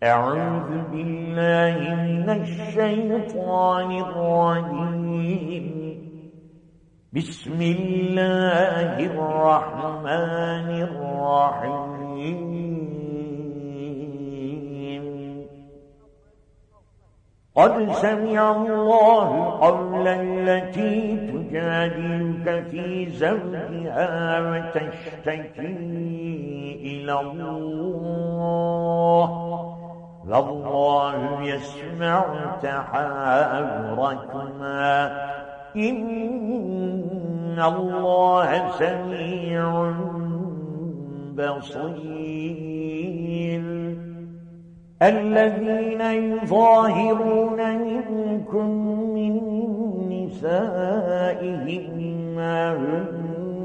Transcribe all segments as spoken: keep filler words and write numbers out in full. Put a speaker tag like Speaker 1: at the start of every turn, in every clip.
Speaker 1: أعوذ بالله من الشيطان الرجيم. بسم الله الرحمن الرحيم. قد سمع الله قول التي تجادلك في زوجها وتشتكي إلى الله والله يسمع تحاوركما إن الله سميع بصير. الذين يظاهرون منكم من نسائهم ما هن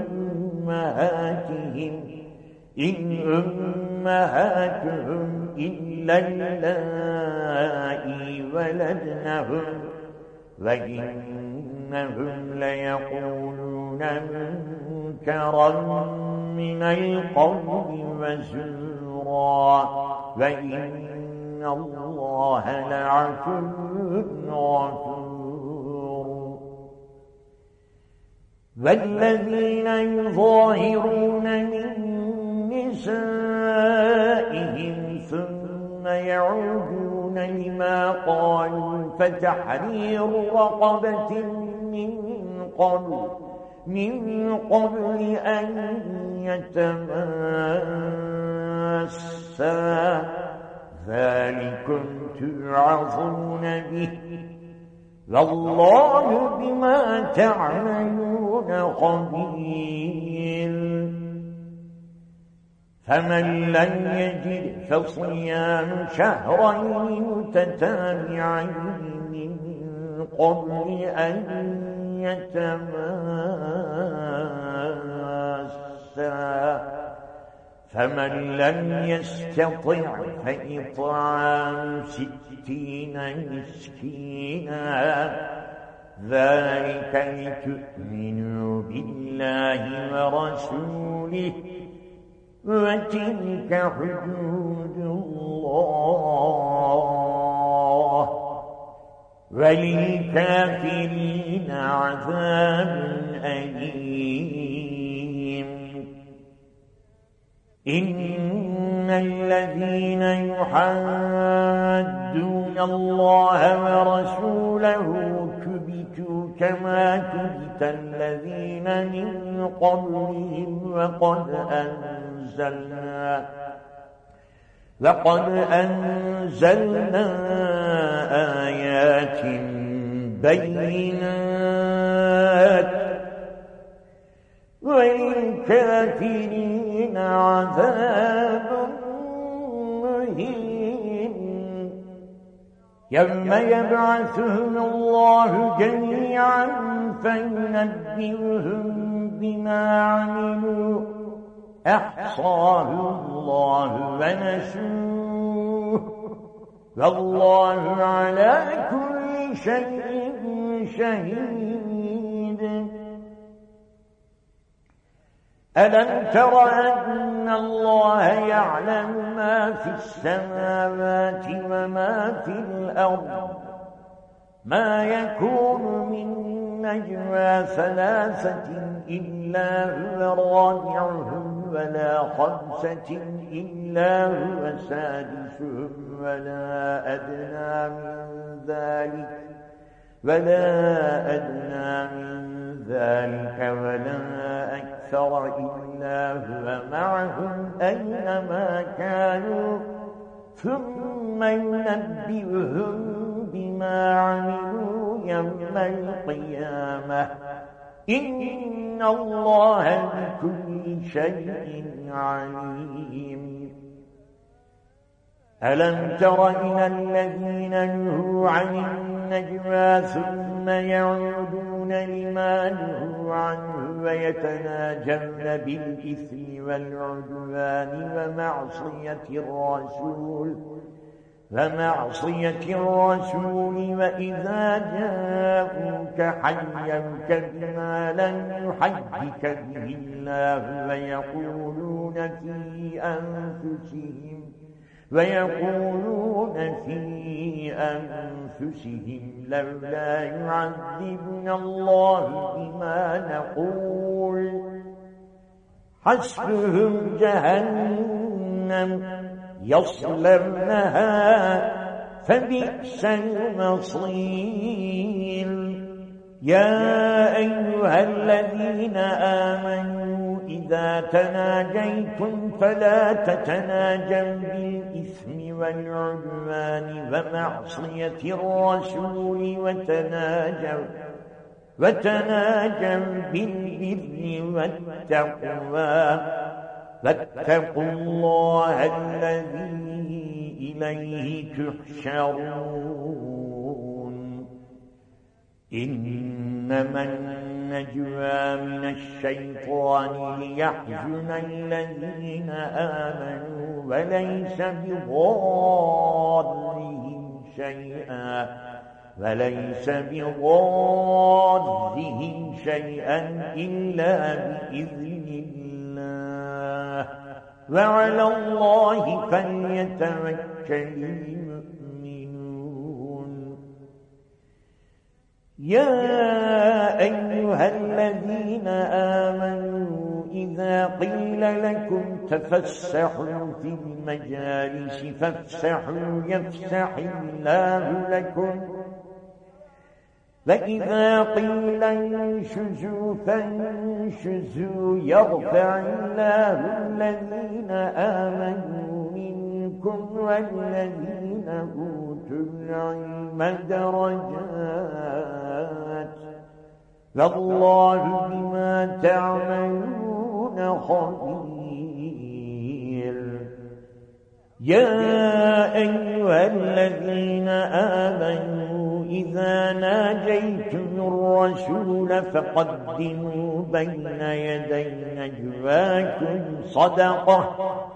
Speaker 1: أمهاتهم إن أمهاتهم إلا اللائي ولدنهم وإنهم ليقولون منكرا من القول وزورا وإن الله لعفو غفور. والذين يظاهرون من نسائهم ثم يعودون لما قالوا فتحرير رقبة من قبل من قبل أن يتماسا ذلكم توعظون به والله بما تعملون خبير. فمن لم يجد فصيام شهرين متتابعين من قبل أن يتماسا فمن لم يستطع فإطعام ستين مسكينا ذلك لتؤمنوا بالله ورسوله وتلك حدود الله وللكافرين عذاب أليم. إن الذين يحادون الله ورسوله كبتوا كما كبت الذين من قبلهم وقد أنزلنا لقد أنزلنا آيات بينات وللكافرين عذاب مهين. يوم يبعثهم الله جميعا فينبئهم بما عملوا أحصاه الله ونسوه والله على كل شيء شهيد. ألم تر أن الله يعلم ما في السماوات وما في الأرض ما يكون من نجوى ثلاثة إلا هو رابعهم ولا خمسة إلا هو سادسهم ولا أدنى من ذلك ولا أدنى من ذلك ولا أكثر إلا هو معهم أينما كانوا ثم ينبئهم بما عملوا يوم القيامة إن الله بكل شيء عليم. ألم تر إلى الذين نهوا عن النجوى ثم يعودون لما نهوا عنه ويتناجون بالإثم والعدوان ومعصية الرسول ومعصية الرسول وإذا جاءوك حيوك بما لم يحيك به الله ويقولون في أنفسهم ويقولون في أنفسهم لولا يعذبنا الله بما نقول حسبهم جهنم يصلونها فبئس المصير يا أيها الذين آمنوا إذا تناجيتم فلا تتناجوا بالإثم والعدوان ومعصية الرسول وتناجوا وتناجوا بالبر والتقوى واتقوا الله الذي إليه تحشرون إنما النجوى من الشيطان ليحزن الذين آمنوا وليس بضارهم شيئا وليس بضارهم شيئا إلا بإذن الله وعلى الله فليتوكل المؤمنون يا أيها الذين آمنوا إذا قيل لكم تفسحوا في المجالس فافسحوا يفسح الله لكم فإذا قيل انشزوا فانشزوا يرفع الله الذين آمنوا منكم والذين أوتوا العلم درجات والله بما تعملون خبير يا أيها الذين آمنوا إذا ناجيتم الرسول فقدموا بين يدي نجواكم صدقة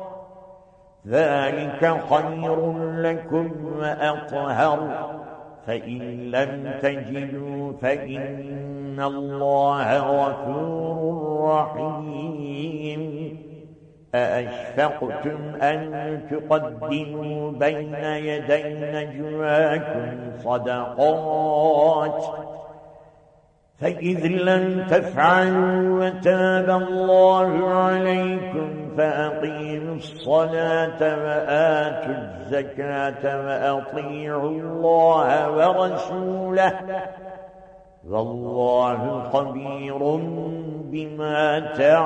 Speaker 1: ذلك خير لكم وأطهر فإن لم تجدوا فإن الله غفور رحيم أأشفقتم أن تقدموا بين يدي نجواكم صدقات فإذ لم تفعلوا وتاب الله عليكم فأقيموا الصلاة وآتوا الزكاة وأطيعوا الله ورسوله والله خبير بما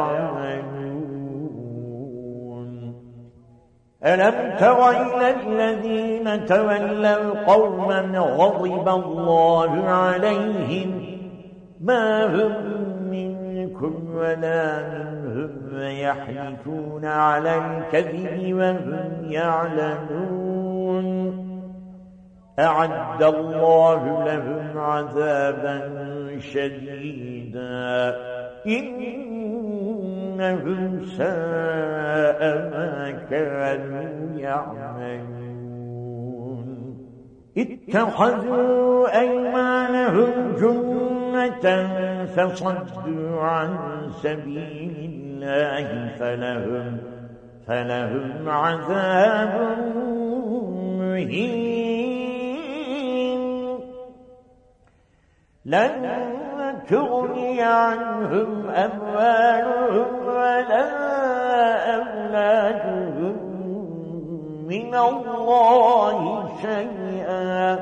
Speaker 1: تعملون ألم تر إلى الذين تولوا قوما غضب الله عليهم ما هم منكم ولا منهم يحلفون على الكذب وهم يعلمون أعد الله لهم عذابا شديدا إنهم ساء ما كانوا يعملون اتخذوا أيمانهم جنة فصدوا عن سبيل الله فلهم فلهم عذاب مهين لن تغني عنهم أموالهم ولا أولادهم من الله شيئا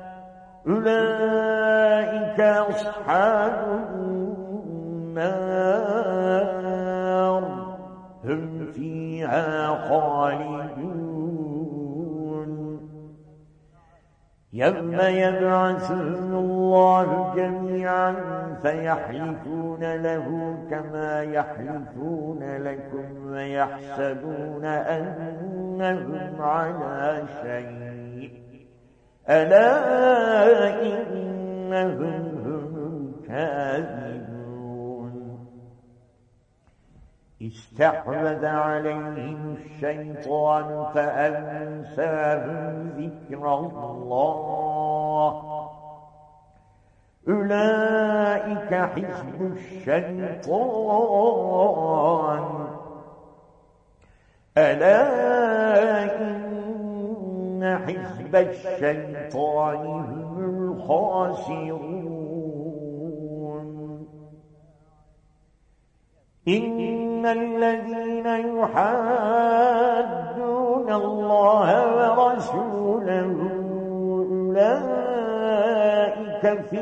Speaker 1: أولئك أصحاب النار هم فيها خالدون يوم يبعثهم الله جميعا فيحلفون له كما يحلفون لكم ويحسبون أنهم على شيء ألا إنهم هم الكاذبون استحوذ عليهم الشيطان فأنساهم ذكر الله أولئك حزب الشيطان ألا إن حزب الشيطان هم الخاسرون إن الذين يحادون الله ورسوله أولئك في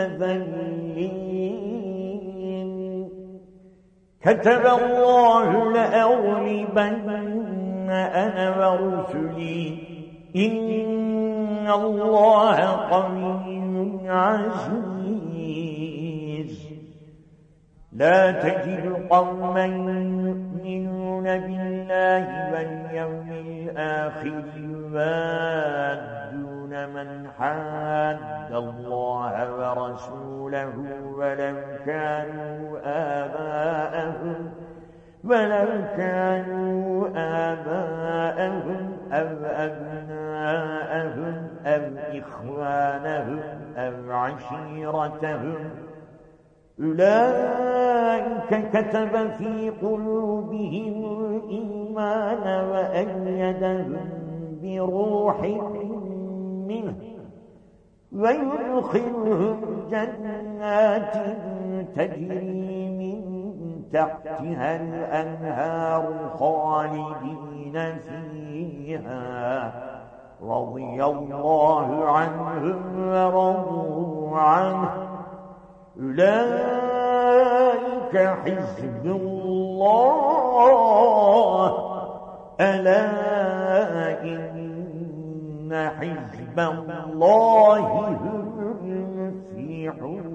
Speaker 1: الأذلين كتب الله لأغلبن أنا ورسلي إن الله قوي عزيز لا تجد قوما يؤمنون بالله واليوم الآخر يوادون من حاد الله ورسوله ولو كانوا آباءهم ولو كانوا آباءهم أو أبناءهم أو إخوانهم أو عشيرتهم أولئك كتب في قلوبهم الإيمان وأيدهم بروح منه ويدخلهم جنات تجري من تحتها الأنهار خالدين فيها رضي الله عنهم ورضوا عنه أولئك حزب الله ألا إن حزب الله هم المفلحون